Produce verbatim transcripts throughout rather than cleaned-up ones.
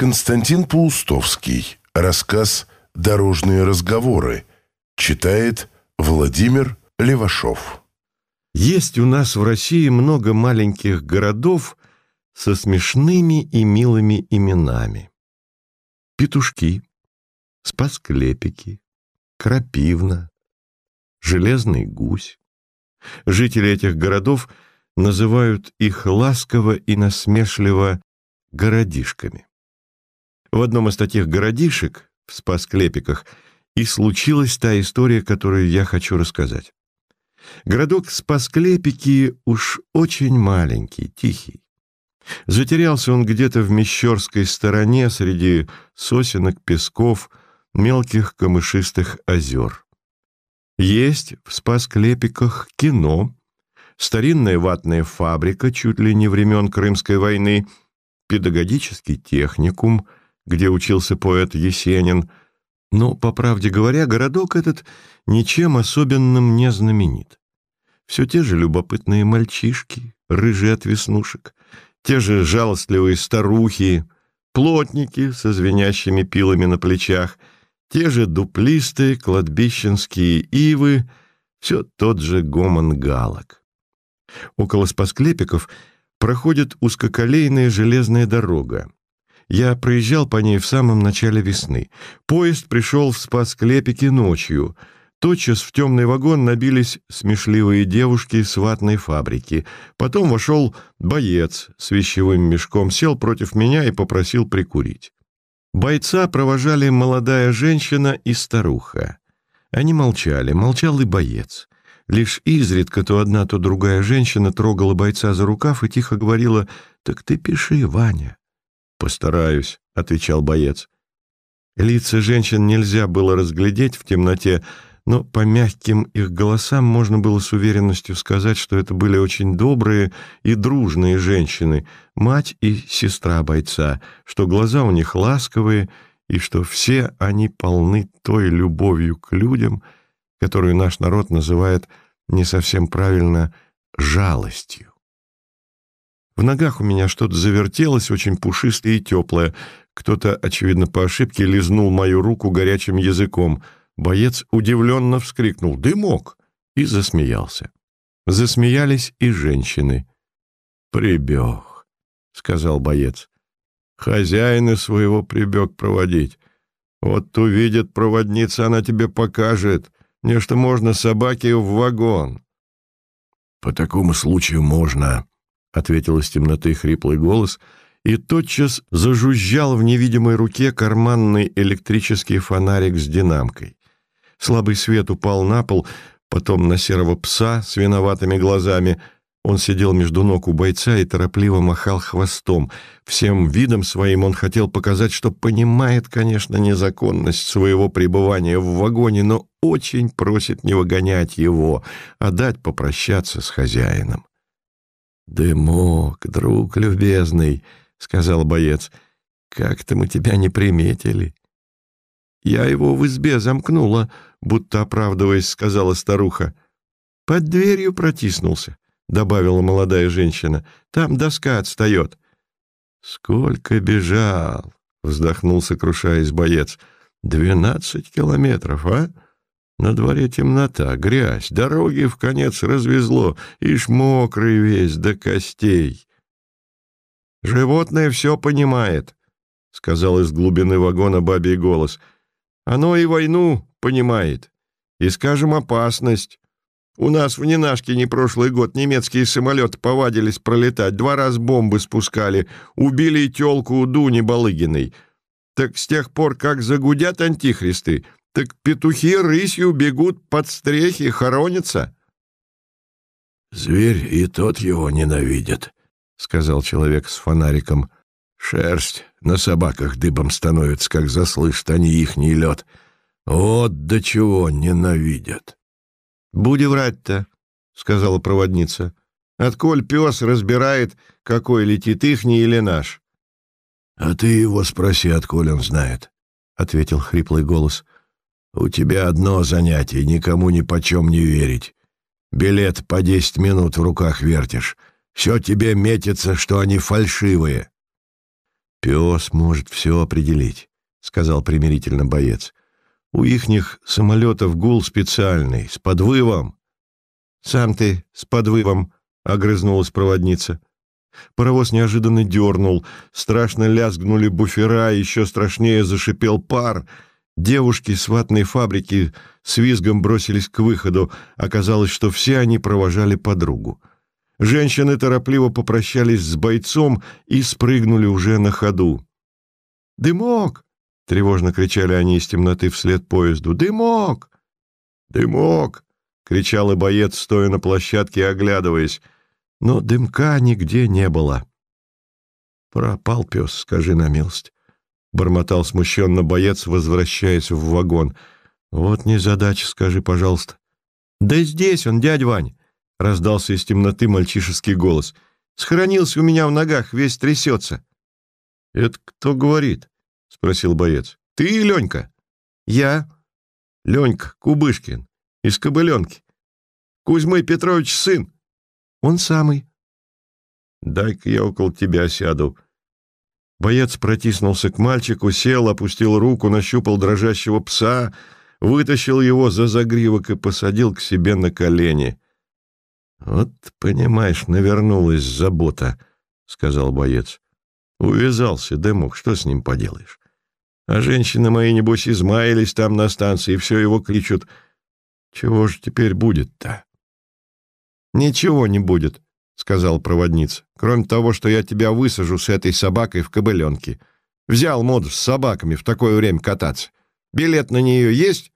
Константин Паустовский. Рассказ «Дорожные разговоры». Читает Владимир Левашов. Есть у нас в России много маленьких городов со смешными и милыми именами. Петушки, Спасклепики, Крапивна, Железный Гусь. Жители этих городов называют их ласково и насмешливо городишками. В одном из таких городишек, в Спасклепиках, и случилась та история, которую я хочу рассказать. Городок Спасклепики уж очень маленький, тихий. Затерялся он где-то в Мещерской стороне среди сосенок, песков, мелких камышистых озер. Есть в Спасклепиках кино, старинная ватная фабрика чуть ли не времен Крымской войны, педагогический техникум, где учился поэт Есенин. Но, по правде говоря, городок этот ничем особенным не знаменит. Все те же любопытные мальчишки, рыжие от веснушек, те же жалостливые старухи, плотники со звенящими пилами на плечах, те же дуплистые кладбищенские ивы, все тот же гомон галок. Около Спасклепиков проходит узкоколейная железная дорога. Я проезжал по ней в самом начале весны. Поезд пришел в Спасклепики ночью. Тотчас в темный вагон набились смешливые девушки с ватной фабрики. Потом вошел боец с вещевым мешком, сел против меня и попросил прикурить. Бойца провожали молодая женщина и старуха. Они молчали, молчал и боец. Лишь изредка то одна, то другая женщина трогала бойца за рукав и тихо говорила: «Так ты пиши, Ваня». «Постараюсь», — отвечал боец. Лица женщин нельзя было разглядеть в темноте, но по мягким их голосам можно было с уверенностью сказать, что это были очень добрые и дружные женщины, мать и сестра бойца, что глаза у них ласковые и что все они полны той любовью к людям, которую наш народ называет не совсем правильно жалостью. В ногах у меня что-то завертелось, очень пушистое и теплое. Кто-то, очевидно, по ошибке лизнул мою руку горячим языком. Боец удивленно вскрикнул «Дымок!» и засмеялся. Засмеялись и женщины. «Прибег», — сказал боец. «Хозяина своего прибег проводить. Вот увидит проводница, она тебе покажет. Нечто можно собаке в вагон». «По такому случаю можно», — ответил из темноты хриплый голос, и тотчас зажужжал в невидимой руке карманный электрический фонарик с динамкой. Слабый свет упал на пол, потом на серого пса с виноватыми глазами. Он сидел между ног у бойца и торопливо махал хвостом. Всем видом своим он хотел показать, что понимает, конечно, незаконность своего пребывания в вагоне, но очень просит не выгонять его, а дать попрощаться с хозяином. «Дымок, друг любезный», — сказал боец, — «как-то мы тебя не приметили». «Я его в избе замкнула», — будто оправдываясь, сказала старуха. «Под дверью протиснулся», — добавила молодая женщина. «Там доска отстает». «Сколько бежал», — вздохнул, сокрушаясь боец. «Двенадцать километров, а? На дворе темнота, грязь, дороги вконец развезло, ишь мокрый весь до костей». «Животное все понимает», — сказал из глубины вагона бабий голос. «Оно и войну понимает, и, скажем, опасность. У нас в Ненашкине прошлый год немецкие самолеты повадились пролетать, два раза бомбы спускали, убили и тёлку у Дуни Балыгиной. Так с тех пор, как загудят антихристы, так петухи рысью бегут под стрехи, хоронятся». «Зверь и тот его ненавидит», — сказал человек с фонариком. «Шерсть на собаках дыбом становится, как заслышат они ихний лед. Вот до чего ненавидят». «Буди врать-то», — сказала проводница. «Отколь пес разбирает, какой летит, ихний или наш?» «А ты его спроси, отколь он знает», — ответил хриплый голос. «У тебя одно занятие — никому ни почем не верить. Билет по десять минут в руках вертишь. Все тебе метится, что они фальшивые». «Пес может все определить», — сказал примирительно боец. «У ихних самолетов гул специальный, с подвывом». «Сам ты с подвывом», — огрызнулась проводница. Паровоз неожиданно дернул, страшно лязгнули буфера, еще страшнее зашипел пар. Девушки с ватной фабрики с визгом бросились к выходу. Оказалось, что все они провожали подругу. Женщины торопливо попрощались с бойцом и спрыгнули уже на ходу. «Дымок!» — тревожно кричали они из темноты вслед поезду. «Дымок! Дымок!» — кричал и боец, стоя на площадке и оглядываясь. Но дымка нигде не было. «Пропал пес, скажи на милость», — бормотал смущенно боец, возвращаясь в вагон. «Вот незадача, скажи, пожалуйста». «Да здесь он, дядь Вань», — раздался из темноты мальчишеский голос. «Схоронился у меня в ногах, весь трясется». «Это кто говорит?» — спросил боец. «Ты, Ленька?» «Я. Ленька Кубышкин, из Кобыленки. Кузьмы Петрович сын». «Он самый». «Дай-ка я около тебя сяду». Боец протиснулся к мальчику, сел, опустил руку, нащупал дрожащего пса, вытащил его за загривок и посадил к себе на колени. «Вот, понимаешь, навернулась забота», — сказал боец. «Увязался дымок, что с ним поделаешь? А женщины мои, небось, измаялись там на станции, и все его кличут. Чего же теперь будет-то?» «Ничего не будет», — сказал проводница, «кроме того, что я тебя высажу с этой собакой в Кобыленке. Взял моду с собаками в такое время кататься. Билет на нее есть?»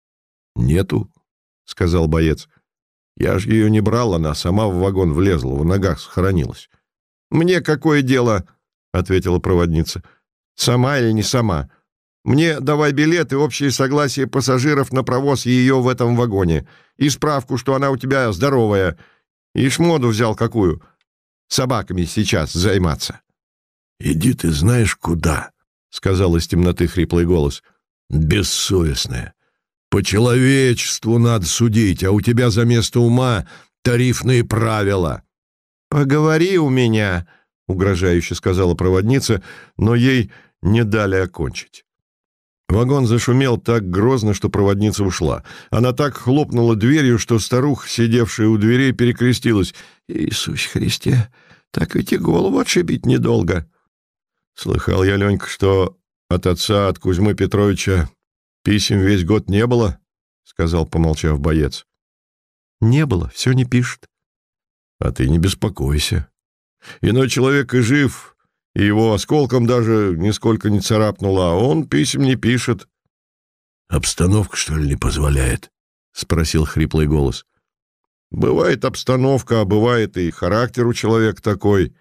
«Нету», — сказал боец. «Я ж ее не брал, она сама в вагон влезла, в ногах схоронилась». «Мне какое дело?» — ответила проводница. «Сама или не сама? Мне давай билет и общее согласие пассажиров на провоз ее в этом вагоне. И справку, что она у тебя здоровая. И шмоду взял какую. Собаками сейчас займаться». «Иди ты знаешь куда», — сказал из темноты хриплый голос. «Бессовестная. По человечеству надо судить, а у тебя за место ума тарифные правила». «Поговори у меня», — угрожающе сказала проводница, но ей не дали окончить. Вагон зашумел так грозно, что проводница ушла. Она так хлопнула дверью, что старуха, сидевшая у дверей, перекрестилась. «Иисус Христе, так ведь и голову отшибить недолго». «Слыхал я, Ленька, что от отца, от Кузьмы Петровича писем весь год не было», — сказал, помолчав боец. «Не было, все не пишет». «А ты не беспокойся. Иной человек и жив, и его осколком даже нисколько не царапнуло, а он писем не пишет». «Обстановка, что ли, не позволяет?» — спросил хриплый голос. «Бывает обстановка, а бывает и характер у человека такой».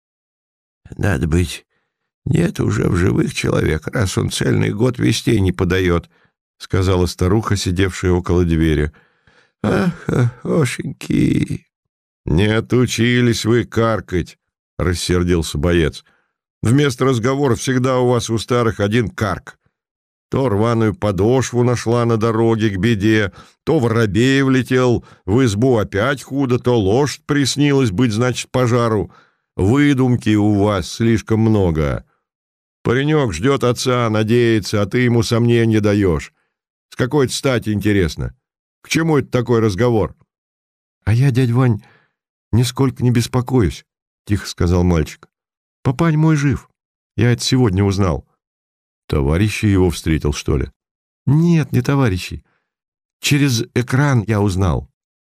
«Надо быть, нет уже в живых человек, раз он цельный год вестей не подает», — сказала старуха, сидевшая около двери. «Ах, ошеньки!» «Не отучились вы каркать», — рассердился боец. «Вместо разговора всегда у вас у старых один карк. То рваную подошву нашла на дороге к беде, то воробей влетел в избу опять худо, то лошадь приснилась быть, значит, пожару. Выдумки у вас слишком много. Паренек ждет отца, надеется, а ты ему сомнения даешь. С какой-то стати, интересно. К чему это такой разговор?» «А я, дядь Вань, нисколько не беспокоюсь», — тихо сказал мальчик. «Папань мой жив. Я это сегодня узнал». «Товарищи его встретил, что ли?» «Нет, не товарищей. Через экран я узнал».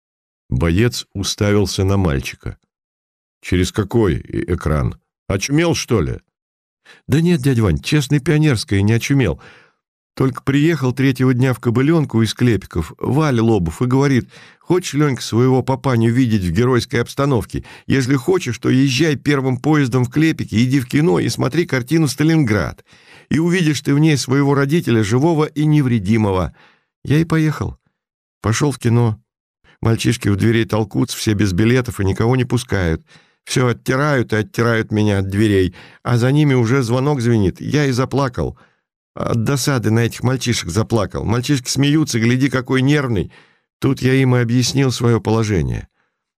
Боец уставился на мальчика. «Через какой экран? Очумел, что ли?» «Да нет, дядя Вань, честный пионерская, не очумел. Только приехал третьего дня в Кобыленку из Клепиков, Валя Лобов, и говорит: хочешь, Ленька, своего папаню видеть в геройской обстановке? Если хочешь, то езжай первым поездом в Клепики, иди в кино и смотри картину «Сталинград». И увидишь ты в ней своего родителя живого и невредимого. Я и поехал. Пошел в кино. Мальчишки у дверей толкутся, все без билетов и никого не пускают. Все оттирают и оттирают меня от дверей, а за ними уже звонок звенит. Я и заплакал. От досады на этих мальчишек заплакал. Мальчишки смеются, гляди, какой нервный. Тут я им и объяснил свое положение.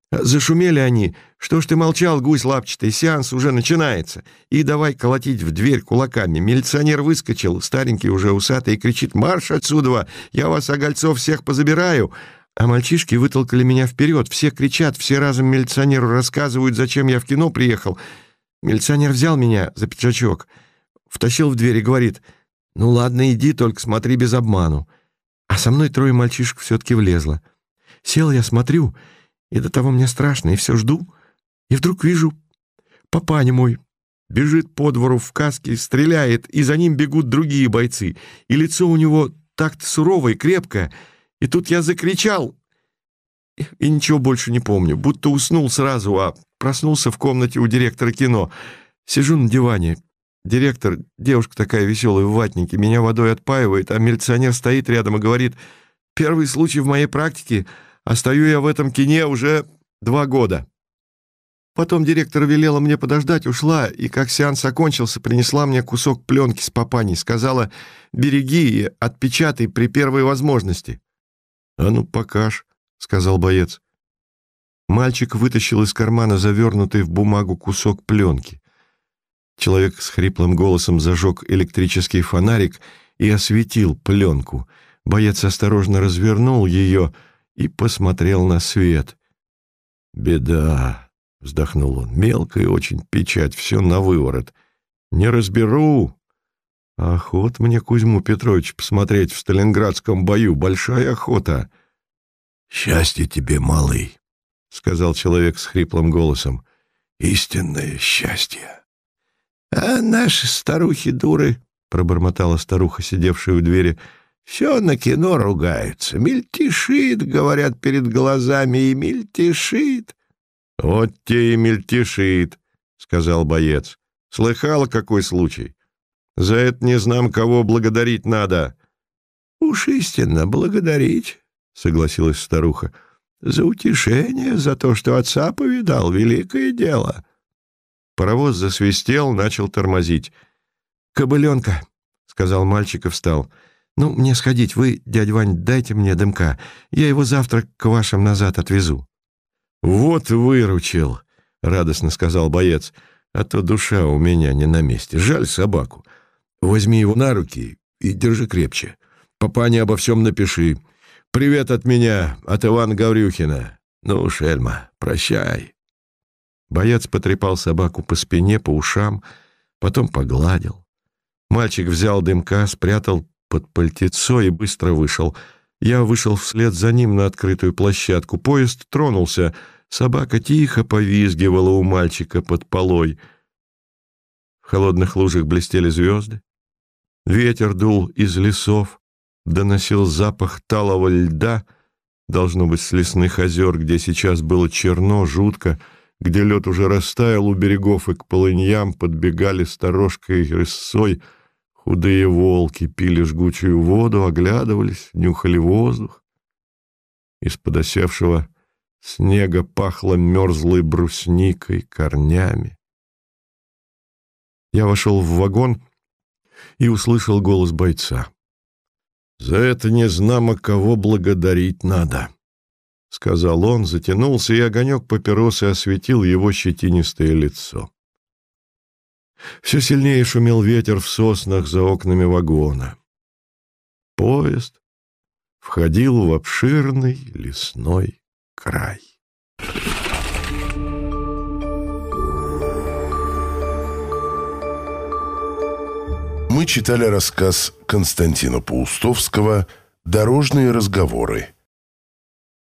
Зашумели они. «Что ж ты молчал, гусь лапчатый, сеанс уже начинается!» И давай колотить в дверь кулаками. Милиционер выскочил, старенький уже усатый, и кричит: «Марш отсюда! Я вас, огольцов, всех позабираю!» А мальчишки вытолкали меня вперед. Все кричат, все разом милиционеру рассказывают, зачем я в кино приехал. Милиционер взял меня за пиджачок, втащил в дверь и говорит: «Ну ладно, иди, только смотри без обману». А со мной трое мальчишек все-таки влезло. Сел я, смотрю, и до того мне страшно, и все жду. И вдруг вижу, папаня мой бежит по двору в каске, стреляет, и за ним бегут другие бойцы. И лицо у него так-то суровое, крепкое. И тут я закричал, и ничего больше не помню, будто уснул сразу, а проснулся в комнате у директора кино. Сижу на диване. Директор, девушка такая веселая в ватнике, меня водой отпаивает, а милиционер стоит рядом и говорит: «Первый случай в моей практике, а стою я в этом кине уже два года». Потом директор велела мне подождать, ушла, и как сеанс окончился, принесла мне кусок пленки с папаней, сказала: «Береги и отпечатай при первой возможности». «А ну, покаж», — сказал боец. Мальчик вытащил из кармана завернутый в бумагу кусок пленки. Человек с хриплым голосом зажег электрический фонарик и осветил пленку. Боец осторожно развернул ее и посмотрел на свет. «Беда», — вздохнул он, — «мелкая очень печать, все на выворот. Не разберу. Охота мне Кузьму Петровича посмотреть в Сталинградском бою, большая охота». «Счастье тебе, малый», — сказал человек с хриплым голосом, — «истинное счастье». «А наши старухи-дуры», — пробормотала старуха, сидевшая у двери, — «все на кино ругаются. Мельтешит, говорят, перед глазами, и мельтешит». «Вот те и мельтешит», — сказал боец. «Слыхала, какой случай? За это не знам, кого благодарить надо». «Уж истинно благодарить», — согласилась старуха. «За утешение, за то, что отца повидал, великое дело». Паровоз засвистел, начал тормозить. «Кобыленка», — сказал мальчик и встал. «Ну, мне сходить, вы, дядя Вань, дайте мне дымка. Я его завтра к вашим назад отвезу». «Вот выручил», — радостно сказал боец, — «а то душа у меня не на месте. Жаль собаку. Возьми его на руки и держи крепче. Папане обо всем напиши. Привет от меня, от Ивана Гаврюхина. Ну, шельма, прощай». Боец потрепал собаку по спине, по ушам, потом погладил. Мальчик взял дымка, спрятал под пальтецо и быстро вышел. Я вышел вслед за ним на открытую площадку. Поезд тронулся. Собака тихо повизгивала у мальчика под полой. В холодных лужах блестели звезды. Ветер дул из лесов, доносил запах талого льда, должно быть, с лесных озер, где сейчас было черно, жутко, где лед уже растаял у берегов, и к полыньям подбегали сторожкой и рысой худые волки, пили жгучую воду, оглядывались, нюхали воздух. Из-под осевшего снега пахло мерзлой брусникой, корнями. Я вошел в вагон и услышал голос бойца. «За это незнамо кого благодарить надо», — сказал он, затянулся, и огонек папиросы осветил его щетинистое лицо. Все сильнее шумел ветер в соснах за окнами вагона. Поезд входил в обширный лесной край. Мы читали рассказ Константина Паустовского «Дорожные разговоры».